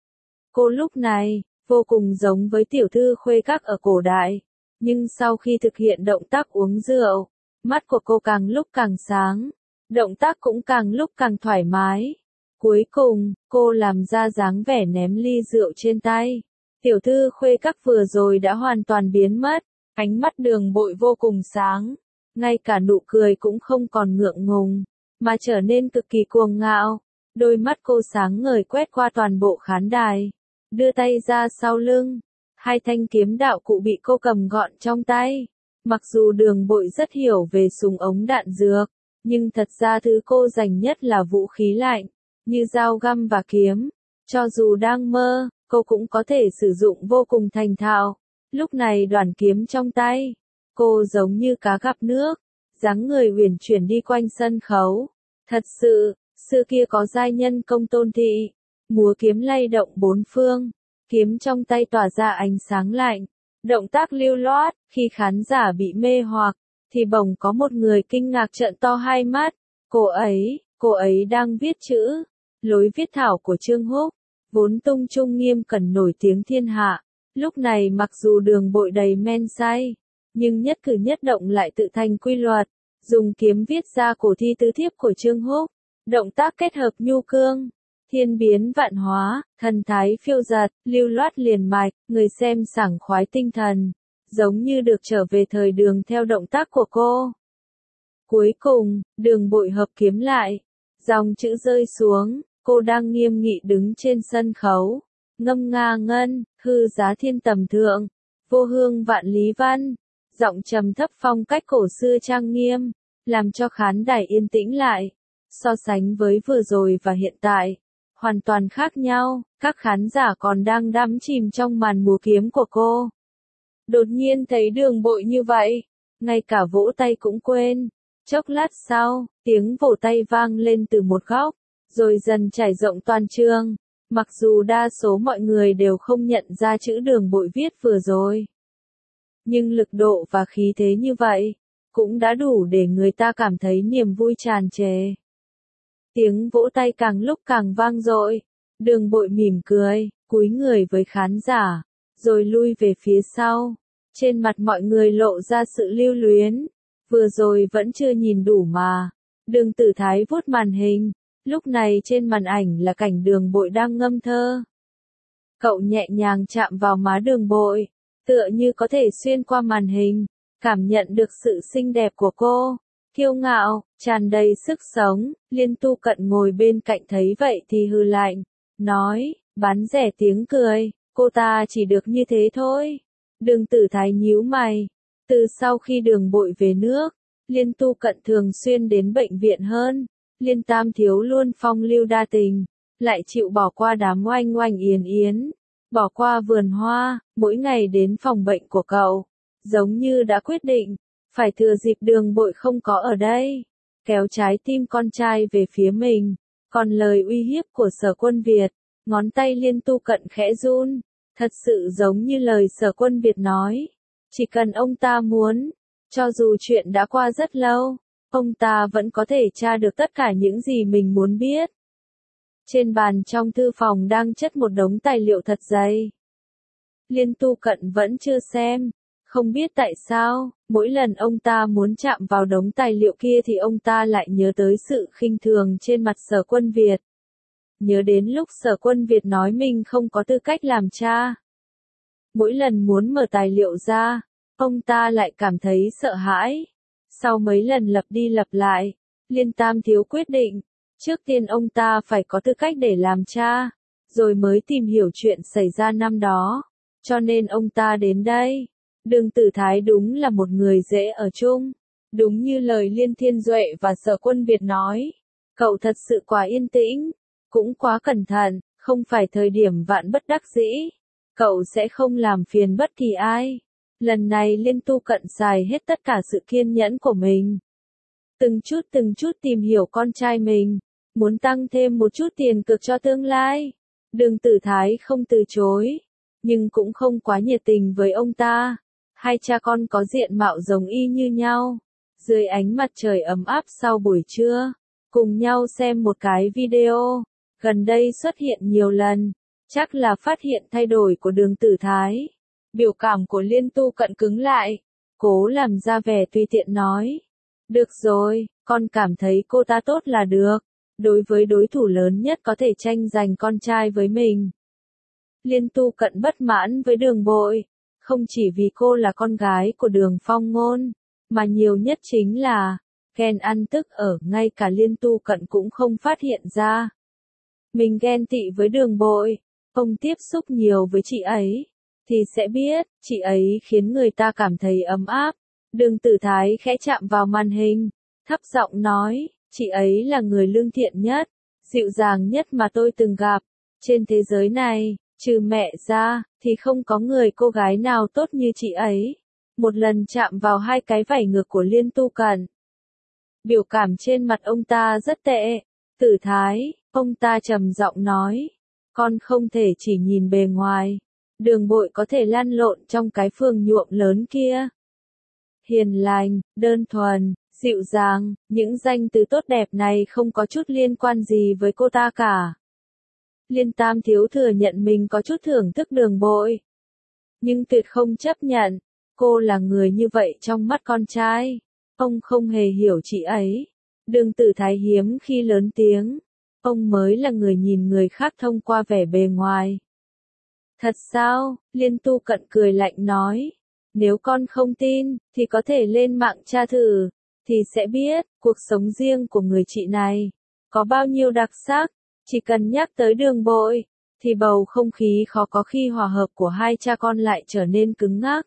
Cô lúc này, vô cùng giống với tiểu thư khuê các ở cổ đại. Nhưng sau khi thực hiện động tác uống rượu, mắt của cô càng lúc càng sáng. Động tác cũng càng lúc càng thoải mái. Cuối cùng, cô làm ra dáng vẻ ném ly rượu trên tay. Tiểu thư khuê các vừa rồi đã hoàn toàn biến mất. Ánh mắt Đường Bội vô cùng sáng. Ngay cả nụ cười cũng không còn ngượng ngùng, mà trở nên cực kỳ cuồng ngạo. Đôi mắt cô sáng ngời quét qua toàn bộ khán đài. Đưa tay ra sau lưng. Hai thanh kiếm đạo cụ bị cô cầm gọn trong tay. Mặc dù Đường Bội rất hiểu về súng ống đạn dược, nhưng thật ra thứ cô dành nhất là vũ khí lạnh, như dao găm và kiếm. Cho dù đang mơ, cô cũng có thể sử dụng vô cùng thành thạo. Lúc này đoản kiếm trong tay, cô giống như cá gặp nước, dáng người uyển chuyển đi quanh sân khấu. Thật sự, xưa kia có giai nhân công tôn thị, múa kiếm lay động bốn phương, kiếm trong tay tỏa ra ánh sáng lạnh, động tác lưu loát, khi khán giả bị mê hoặc, thì bỗng có một người kinh ngạc trợn to hai mắt, cô ấy đang viết chữ, lối viết thảo của Trương Húc, vốn tung trung nghiêm cẩn nổi tiếng thiên hạ, lúc này mặc dù Đường Bội đầy men say, nhưng nhất cử nhất động lại tự thành quy luật, dùng kiếm viết ra cổ thi tứ thiếp của Trương Húc, động tác kết hợp nhu cương, thiên biến vạn hóa, thần thái phiêu dật, lưu loát liền mạch, người xem sảng khoái tinh thần, giống như được trở về thời Đường theo động tác của cô. Cuối cùng, Đường Bội hợp kiếm lại, dòng chữ rơi xuống, cô đang nghiêm nghị đứng trên sân khấu, ngâm nga ngân, hư giá thiên tầm thượng, vô hương vạn lý văn, giọng trầm thấp phong cách cổ xưa trang nghiêm, làm cho khán đài yên tĩnh lại. So sánh với vừa rồi và hiện tại, hoàn toàn khác nhau, các khán giả còn đang đắm chìm trong màn múa kiếm của cô. Đột nhiên thấy Đường Bội như vậy, ngay cả vỗ tay cũng quên. Chốc lát sau, tiếng vỗ tay vang lên từ một góc, rồi dần trải rộng toàn trường, mặc dù đa số mọi người đều không nhận ra chữ Đường Bội viết vừa rồi. Nhưng lực độ và khí thế như vậy, cũng đã đủ để người ta cảm thấy niềm vui tràn trề. Tiếng vỗ tay càng lúc càng vang dội, Đường Bội mỉm cười, cúi người với khán giả, rồi lui về phía sau. Trên mặt mọi người lộ ra sự lưu luyến, vừa rồi vẫn chưa nhìn đủ mà. Đường Tử Thái vuốt màn hình, lúc này trên màn ảnh là cảnh Đường Bội đang ngâm thơ. Cậu nhẹ nhàng chạm vào má Đường Bội, tựa như có thể xuyên qua màn hình, cảm nhận được sự xinh đẹp của cô. Kiêu ngạo, tràn đầy sức sống, Liên Tu Cận ngồi bên cạnh thấy vậy thì hừ lạnh, nói, bán rẻ tiếng cười, cô ta chỉ được như thế thôi. Đường Tử Thái nhíu mày, từ sau khi Đường Bội về nước, Liên Tu Cận thường xuyên đến bệnh viện hơn, Liên Tam Thiếu luôn phong lưu đa tình, lại chịu bỏ qua đám oanh oanh yến yến, bỏ qua vườn hoa, mỗi ngày đến phòng bệnh của cậu, giống như đã quyết định, phải thừa dịp Đường Bội không có ở đây, kéo trái tim con trai về phía mình. Còn lời uy hiếp của Sở Quân Việt, ngón tay Liên Tu Cận khẽ run, thật sự giống như lời Sở Quân Việt nói, chỉ cần ông ta muốn, cho dù chuyện đã qua rất lâu, ông ta vẫn có thể tra được tất cả những gì mình muốn biết. Trên bàn trong thư phòng đang chất một đống tài liệu thật dày. Liên Tu Cận vẫn chưa xem, không biết tại sao, mỗi lần ông ta muốn chạm vào đống tài liệu kia thì ông ta lại nhớ tới sự khinh thường trên mặt Sở Quân Việt. Nhớ đến lúc Sở Quân Việt nói mình không có tư cách làm cha. Mỗi lần muốn mở tài liệu ra, ông ta lại cảm thấy sợ hãi. Sau mấy lần lặp đi lặp lại, Liên Tam Thiếu quyết định, trước tiên ông ta phải có tư cách để làm cha, rồi mới tìm hiểu chuyện xảy ra năm đó. Cho nên ông ta đến đây. Đường Tử Thái đúng là một người dễ ở chung. Đúng như lời Liên Thiên Duệ và Sở Quân Việt nói. Cậu thật sự quá yên tĩnh, cũng quá cẩn thận, không phải thời điểm vạn bất đắc dĩ. Cậu sẽ không làm phiền bất kỳ ai. Lần này Liên Tu Cận xài hết tất cả sự kiên nhẫn của mình. Từng chút tìm hiểu con trai mình, muốn tăng thêm một chút tiền cược cho tương lai. Đường Tử Thái không từ chối, nhưng cũng không quá nhiệt tình với ông ta. Hai cha con có diện mạo giống y như nhau. Dưới ánh mặt trời ấm áp sau buổi trưa, cùng nhau xem một cái video, gần đây xuất hiện nhiều lần, chắc là phát hiện thay đổi của Đường Tử Thái. Biểu cảm của Liên Tu Cận cứng lại, cố làm ra vẻ tùy tiện nói. Được rồi, con cảm thấy cô ta tốt là được, đối với đối thủ lớn nhất có thể tranh giành con trai với mình. Liên Tu Cận bất mãn với Đường Bội, không chỉ vì cô là con gái của Đường Phong Ngôn, mà nhiều nhất chính là, ghen ăn tức ở, ngay cả Liên Tu Cận cũng không phát hiện ra. Mình ghen tị với Đường Bội, không tiếp xúc nhiều với chị ấy, thì sẽ biết, chị ấy khiến người ta cảm thấy ấm áp. Đường Tử Thái khẽ chạm vào màn hình, thấp giọng nói, chị ấy là người lương thiện nhất, dịu dàng nhất mà tôi từng gặp. Trên thế giới này, trừ mẹ ra, thì không có người cô gái nào tốt như chị ấy. Một lần chạm vào hai cái vảy ngược của Liên Tu Cận, Biểu cảm trên mặt ông ta rất tệ. Tử Thái, ông ta trầm giọng nói, con không thể chỉ nhìn bề ngoài. Đường Bội có thể lăn lộn trong cái phường nhuộm lớn kia. Hiền lành, đơn thuần, dịu dàng, những danh từ tốt đẹp này không có chút liên quan gì với cô ta cả. Liên Tam Thiếu thừa nhận mình có chút thưởng thức Đường Bội, nhưng tuyệt không chấp nhận, cô là người như vậy trong mắt con trai. Ông không hề hiểu chị ấy. Đường Tử Thái hiếm khi lớn tiếng. Ông mới là người nhìn người khác thông qua vẻ bề ngoài. Thật sao? Liên Tu Cận cười lạnh nói. Nếu con không tin, thì có thể lên mạng tra thử, thì sẽ biết, cuộc sống riêng của người chị này, có bao nhiêu đặc sắc. Chỉ cần nhắc tới Đường Bội, thì bầu không khí khó có khi hòa hợp của hai cha con lại trở nên cứng ngắc.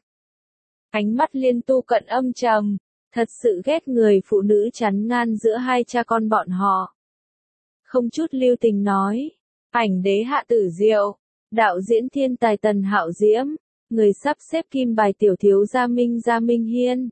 Ánh mắt Liên Tu Cận âm trầm, thật sự ghét người phụ nữ chắn ngang giữa hai cha con bọn họ. Không chút lưu tình nói, ảnh đế Hạ Tử Diệu, đạo diễn thiên tài Tần Hạo Diễm, người sắp xếp kim bài tiểu thiếu gia Minh Hiên.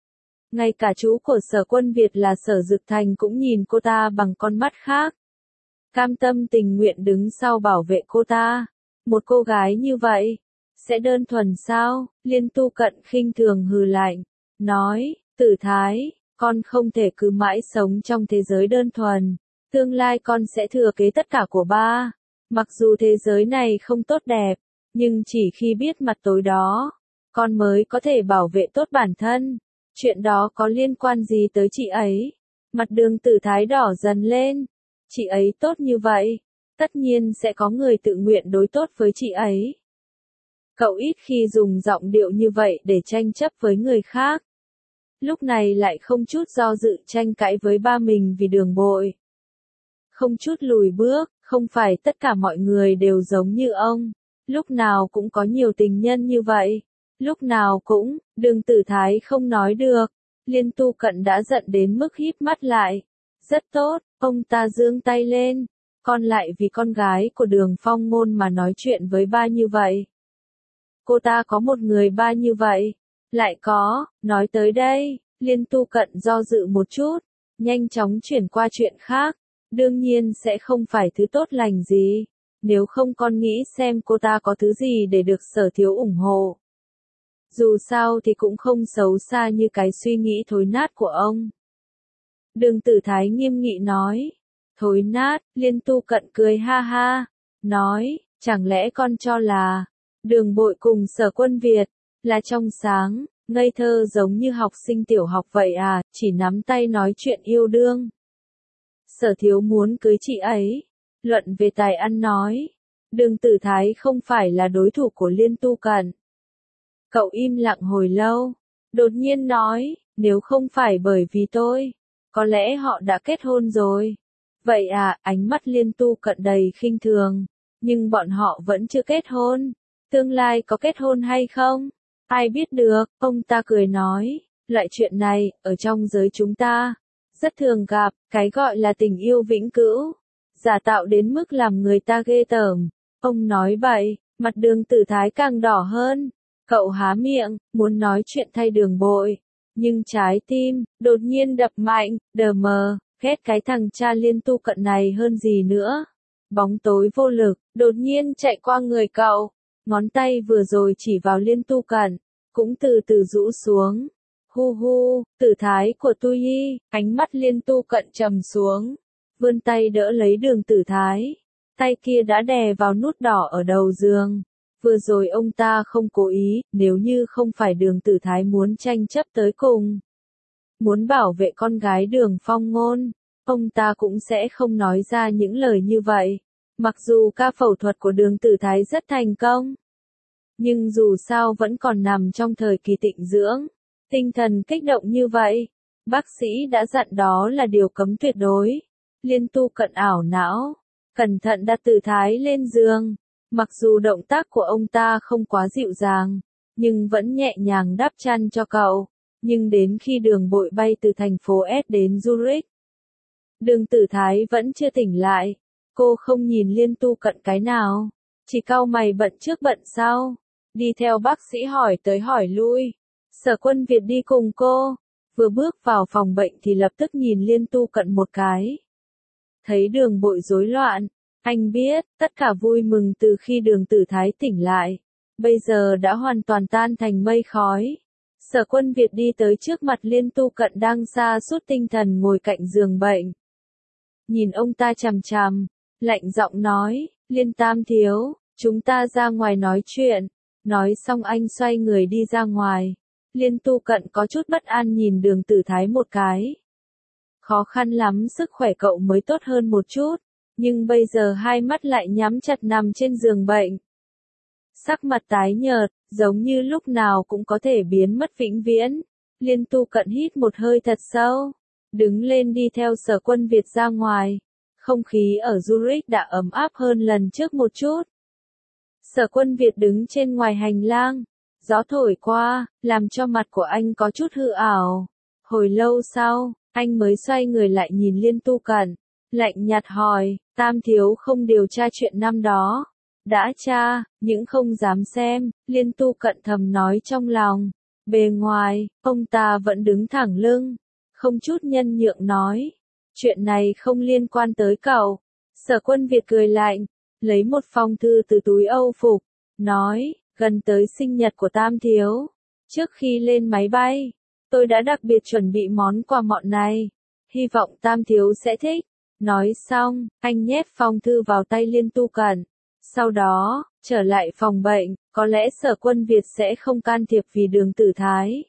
Ngay cả chú của Sở Quân Việt là Sở Dực Thành cũng nhìn cô ta bằng con mắt khác. Cam tâm tình nguyện đứng sau bảo vệ cô ta. Một cô gái như vậy, sẽ đơn thuần sao? Liên Tu Cận khinh thường hừ lạnh, nói, Tử Thái, con không thể cứ mãi sống trong thế giới đơn thuần. Tương lai con sẽ thừa kế tất cả của ba. Mặc dù thế giới này không tốt đẹp, nhưng chỉ khi biết mặt tối đó, con mới có thể bảo vệ tốt bản thân. Chuyện đó có liên quan gì tới chị ấy? Mặt Đường Tử Thái đỏ dần lên. Chị ấy tốt như vậy, tất nhiên sẽ có người tự nguyện đối tốt với chị ấy. Cậu ít khi dùng giọng điệu như vậy để tranh chấp với người khác. Lúc này lại không chút do dự tranh cãi với ba mình vì Đường Bội. Không chút lùi bước, không phải tất cả mọi người đều giống như ông. Lúc nào cũng có nhiều tình nhân như vậy. Lúc nào cũng, Đường Tử Thái không nói được. Liên Tu Cận đã giận đến mức híp mắt lại. Rất tốt, ông ta giương tay lên. Con lại vì con gái của Đường Phong Ngôn mà nói chuyện với ba như vậy. Cô ta có một người ba như vậy. Lại có, nói tới đây, Liên Tu Cận do dự một chút, nhanh chóng chuyển qua chuyện khác. Đương nhiên sẽ không phải thứ tốt lành gì. Nếu không con nghĩ xem cô ta có thứ gì để được Sở Thiếu ủng hộ. Dù sao thì cũng không xấu xa như cái suy nghĩ thối nát của ông. Đường Tử Thái nghiêm nghị nói. Thối nát, Liên Tu Cận cười ha ha. Nói, chẳng lẽ con cho là Đường Bội cùng Sở Quân Việt là trong sáng, ngây thơ giống như học sinh tiểu học vậy à, chỉ nắm tay nói chuyện yêu đương. Sở Thiếu muốn cưới chị ấy. Luận về tài ăn nói, Đường Tử Thái không phải là đối thủ của Liên Tu Cận. Cậu im lặng hồi lâu, đột nhiên nói, nếu không phải bởi vì tôi, có lẽ họ đã kết hôn rồi. Vậy à, ánh mắt Liên Tu Cận đầy khinh thường, nhưng bọn họ vẫn chưa kết hôn. Tương lai có kết hôn hay không? Ai biết được, ông ta cười nói, loại chuyện này, ở trong giới chúng ta, rất thường gặp, cái gọi là tình yêu vĩnh cửu, giả tạo đến mức làm người ta ghê tởm. Ông nói bậy, mặt Đường Tử Thái càng đỏ hơn. Cậu há miệng, muốn nói chuyện thay Đường Bội, nhưng trái tim, đột nhiên đập mạnh, đờ mờ, ghét cái thằng cha Liên Tu Cận này hơn gì nữa. Bóng tối vô lực, đột nhiên chạy qua người cậu, ngón tay vừa rồi chỉ vào Liên Tu Cận, cũng từ từ rũ xuống. Hu hu, Tử Thái của tôi, ánh mắt Liên Tu Cận trầm xuống, vươn tay đỡ lấy Đường Tử Thái, tay kia đã đè vào nút đỏ ở đầu giường. Vừa rồi ông ta không cố ý, nếu như không phải Đường Tử Thái muốn tranh chấp tới cùng, muốn bảo vệ con gái Đường Phong Ngôn, ông ta cũng sẽ không nói ra những lời như vậy. Mặc dù ca phẫu thuật của Đường Tử Thái rất thành công, nhưng dù sao vẫn còn nằm trong thời kỳ tịnh dưỡng. Tinh thần kích động như vậy, bác sĩ đã dặn đó là điều cấm tuyệt đối. Liên Tu Cận ảo não, cẩn thận đặt Tử Thái lên giường. Mặc dù động tác của ông ta không quá dịu dàng, nhưng vẫn nhẹ nhàng đắp chăn cho cậu. Nhưng đến khi Đường Bội bay từ thành phố S đến Zurich, Đường Tử Thái vẫn chưa tỉnh lại. Cô không nhìn Liên Tu Cận cái nào, chỉ cau mày bận trước bận sau, đi theo bác sĩ hỏi tới hỏi lui. Sở Quân Việt đi cùng cô, vừa bước vào phòng bệnh thì lập tức nhìn Liên Tu Cận một cái. Thấy Đường Bội rối loạn, anh biết, tất cả vui mừng từ khi Đường Tử Thái tỉnh lại, bây giờ đã hoàn toàn tan thành mây khói. Sở Quân Việt đi tới trước mặt Liên Tu Cận đang sa sút tinh thần ngồi cạnh giường bệnh. Nhìn ông ta chằm chằm, lạnh giọng nói, Liên Tam thiếu, chúng ta ra ngoài nói chuyện. Nói xong anh xoay người đi ra ngoài. Liên Tu Cận có chút bất an nhìn Đường Tử Thái một cái. Khó khăn lắm sức khỏe cậu mới tốt hơn một chút, nhưng bây giờ hai mắt lại nhắm chặt nằm trên giường bệnh. Sắc mặt tái nhợt, giống như lúc nào cũng có thể biến mất vĩnh viễn. Liên Tu Cận hít một hơi thật sâu, đứng lên đi theo Sở Quân Việt ra ngoài. Không khí ở Zurich đã ấm áp hơn lần trước một chút. Sở Quân Việt đứng trên ngoài hành lang, gió thổi qua, làm cho mặt của anh có chút hư ảo. Hồi lâu sau, anh mới xoay người lại nhìn Liên Tu Cận, lạnh nhạt hỏi, Tam thiếu không điều tra chuyện năm đó. Đã tra, nhưng không dám xem, Liên Tu Cận thầm nói trong lòng. Bề ngoài, ông ta vẫn đứng thẳng lưng, không chút nhân nhượng nói. Chuyện này không liên quan tới cậu. Sở Quân Việt cười lạnh, lấy một phong thư từ túi âu phục, nói, gần tới sinh nhật của Tam thiếu. Trước khi lên máy bay, tôi đã đặc biệt chuẩn bị món quà mọn này. Hy vọng Tam thiếu sẽ thích. Nói xong, anh nhét phong thư vào tay Liên Tu Cận. Sau đó, trở lại phòng bệnh, có lẽ Sở Quân Việt sẽ không can thiệp vì Đường Tử Thái.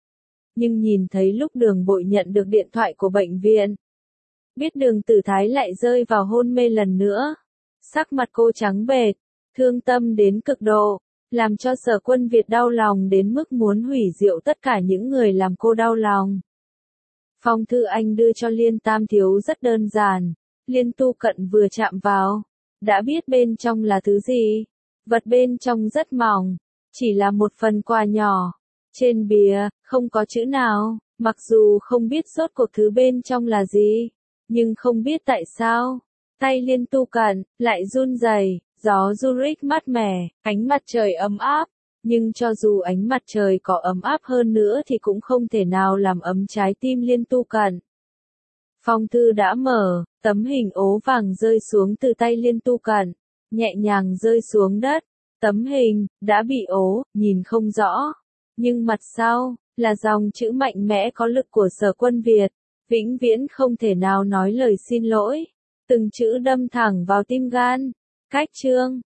Nhưng nhìn thấy lúc Đường Bội nhận được điện thoại của bệnh viện, biết Đường Tử Thái lại rơi vào hôn mê lần nữa. Sắc mặt cô trắng bệch, thương tâm đến cực độ, làm cho Sở Quân Việt đau lòng đến mức muốn hủy diệt tất cả những người làm cô đau lòng. Phong thư anh đưa cho Liên Tam thiếu rất đơn giản, Liên Tu Cận vừa chạm vào, đã biết bên trong là thứ gì. Vật bên trong rất mỏng, chỉ là một phần quà nhỏ. Trên bìa, không có chữ nào, mặc dù không biết rốt cuộc thứ bên trong là gì, nhưng không biết tại sao, tay Liên Tu Cận lại run rẩy. Gió Zurich mát mẻ, ánh mặt trời ấm áp, nhưng cho dù ánh mặt trời có ấm áp hơn nữa thì cũng không thể nào làm ấm trái tim Liên Tu Cận. Phong thư đã mở, tấm hình ố vàng rơi xuống từ tay Liên Tu Cận, nhẹ nhàng rơi xuống đất. Tấm hình đã bị ố, nhìn không rõ, nhưng mặt sau là dòng chữ mạnh mẽ có lực của Sở Quân Việt, vĩnh viễn không thể nào nói lời xin lỗi. Từng chữ đâm thẳng vào tim gan. Cách chương